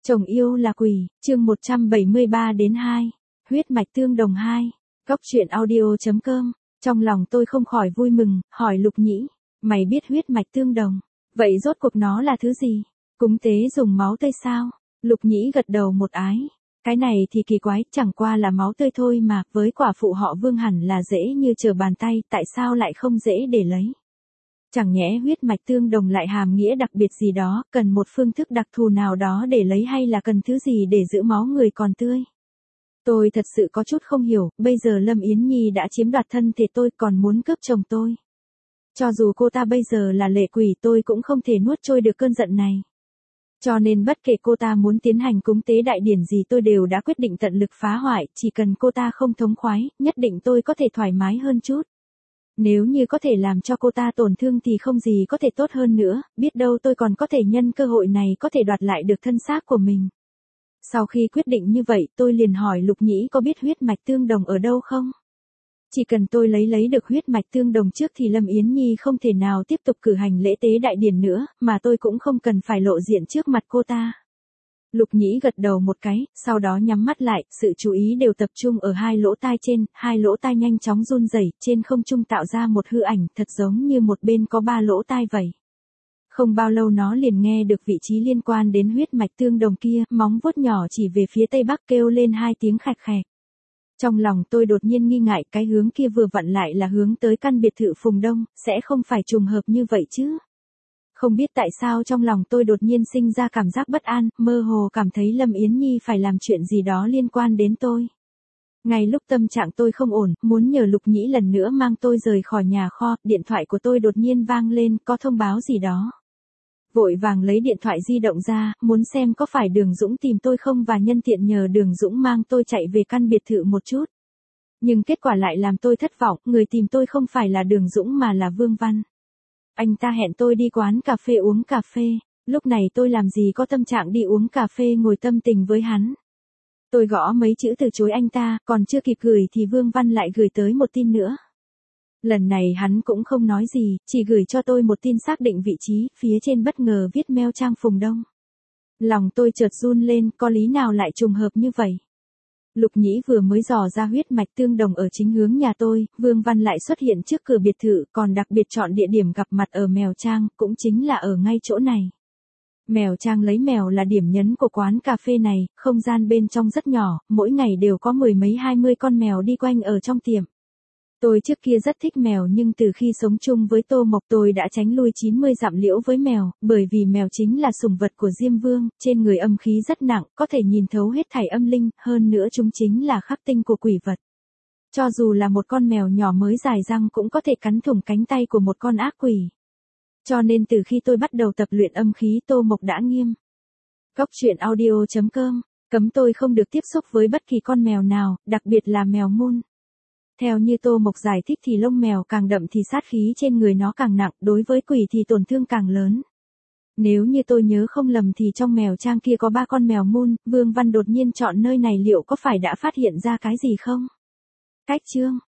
Chồng yêu là quỷ, chương 173 đến 2. Huyết mạch tương đồng 2. Góc truyện audio.com. Trong lòng tôi không khỏi vui mừng, hỏi Lục Nhĩ, mày biết huyết mạch tương đồng, vậy rốt cuộc nó là thứ gì? Cúng tế dùng máu tươi sao? Lục Nhĩ gật đầu một ái. Cái này thì kỳ quái, chẳng qua là máu tươi thôi mà, với quả phụ họ Vương hẳn là dễ như trở bàn tay, tại sao lại không dễ để lấy? Chẳng nhẽ huyết mạch tương đồng lại hàm nghĩa đặc biệt gì đó, cần một phương thức đặc thù nào đó để lấy hay là cần thứ gì để giữ máu người còn tươi? Tôi thật sự có chút không hiểu, bây giờ Lâm Yến Nhi đã chiếm đoạt thân thể tôi còn muốn cướp chồng tôi. Cho dù cô ta bây giờ là lệ quỷ tôi cũng không thể nuốt trôi được cơn giận này. Cho nên bất kể cô ta muốn tiến hành cúng tế đại điển gì tôi đều đã quyết định tận lực phá hoại, chỉ cần cô ta không thống khoái, nhất định tôi có thể thoải mái hơn chút. Nếu như có thể làm cho cô ta tổn thương thì không gì có thể tốt hơn nữa, biết đâu tôi còn có thể nhân cơ hội này có thể đoạt lại được thân xác của mình. Sau khi quyết định như vậy tôi liền hỏi Lục Nhĩ có biết huyết mạch tương đồng ở đâu không? Chỉ cần tôi lấy được huyết mạch tương đồng trước thì Lâm Yến Nhi không thể nào tiếp tục cử hành lễ tế đại điển nữa, mà tôi cũng không cần phải lộ diện trước mặt cô ta. Lục Nhĩ gật đầu một cái, sau đó nhắm mắt lại, sự chú ý đều tập trung ở hai lỗ tai trên, hai lỗ tai nhanh chóng run rẩy, trên không trung tạo ra một hư ảnh, thật giống như một bên có ba lỗ tai vậy. Không bao lâu nó liền nghe được vị trí liên quan đến huyết mạch tương đồng kia, móng vuốt nhỏ chỉ về phía tây bắc kêu lên hai tiếng khạch khẹt. Trong lòng tôi đột nhiên nghi ngại cái hướng kia vừa vặn lại là hướng tới căn biệt thự Phùng Đông, sẽ không phải trùng hợp như vậy chứ. Không biết tại sao trong lòng tôi đột nhiên sinh ra cảm giác bất an, mơ hồ cảm thấy Lâm Yến Nhi phải làm chuyện gì đó liên quan đến tôi. Ngay lúc tâm trạng tôi không ổn, muốn nhờ Lục Nhĩ lần nữa mang tôi rời khỏi nhà kho, điện thoại của tôi đột nhiên vang lên, có thông báo gì đó. Vội vàng lấy điện thoại di động ra, muốn xem có phải Đường Dũng tìm tôi không và nhân tiện nhờ Đường Dũng mang tôi chạy về căn biệt thự một chút. Nhưng kết quả lại làm tôi thất vọng, người tìm tôi không phải là Đường Dũng mà là Vương Văn. Anh ta hẹn tôi đi quán cà phê uống cà phê, lúc này tôi làm gì có tâm trạng đi uống cà phê ngồi tâm tình với hắn. Tôi gõ mấy chữ từ chối anh ta, còn chưa kịp gửi thì Vương Văn lại gửi tới một tin nữa. Lần này hắn cũng không nói gì, chỉ gửi cho tôi một tin xác định vị trí, phía trên bất ngờ viết mail trang Phùng Đông. Lòng tôi chợt run lên, có lý nào lại trùng hợp như vậy? Lục Nhĩ vừa mới dò ra huyết mạch tương đồng ở chính hướng nhà tôi, Vương Văn lại xuất hiện trước cửa biệt thự, còn đặc biệt chọn địa điểm gặp mặt ở Mèo Trang, cũng chính là ở ngay chỗ này. Mèo Trang lấy mèo là điểm nhấn của quán cà phê này, không gian bên trong rất nhỏ, mỗi ngày đều có mười mấy 20 con mèo đi quanh ở trong tiệm. Tôi trước kia rất thích mèo nhưng từ khi sống chung với Tô Mộc tôi đã tránh lui 90 dặm liễu với mèo, bởi vì mèo chính là sủng vật của Diêm Vương, trên người âm khí rất nặng, có thể nhìn thấu hết thảy âm linh, hơn nữa chúng chính là khắc tinh của quỷ vật. Cho dù là một con mèo nhỏ mới dài răng cũng có thể cắn thủng cánh tay của một con ác quỷ. Cho nên từ khi tôi bắt đầu tập luyện âm khí Tô Mộc đã nghiêm. Góc truyện audio.com, cấm tôi không được tiếp xúc với bất kỳ con mèo nào, đặc biệt là mèo mun. Theo như Tô Mộc giải thích thì lông mèo càng đậm thì sát khí trên người nó càng nặng, đối với quỷ thì tổn thương càng lớn. Nếu như tôi nhớ không lầm thì trong Mèo Trang kia có 3 con mèo mun, Vương Văn đột nhiên chọn nơi này liệu có phải đã phát hiện ra cái gì không? Cách chương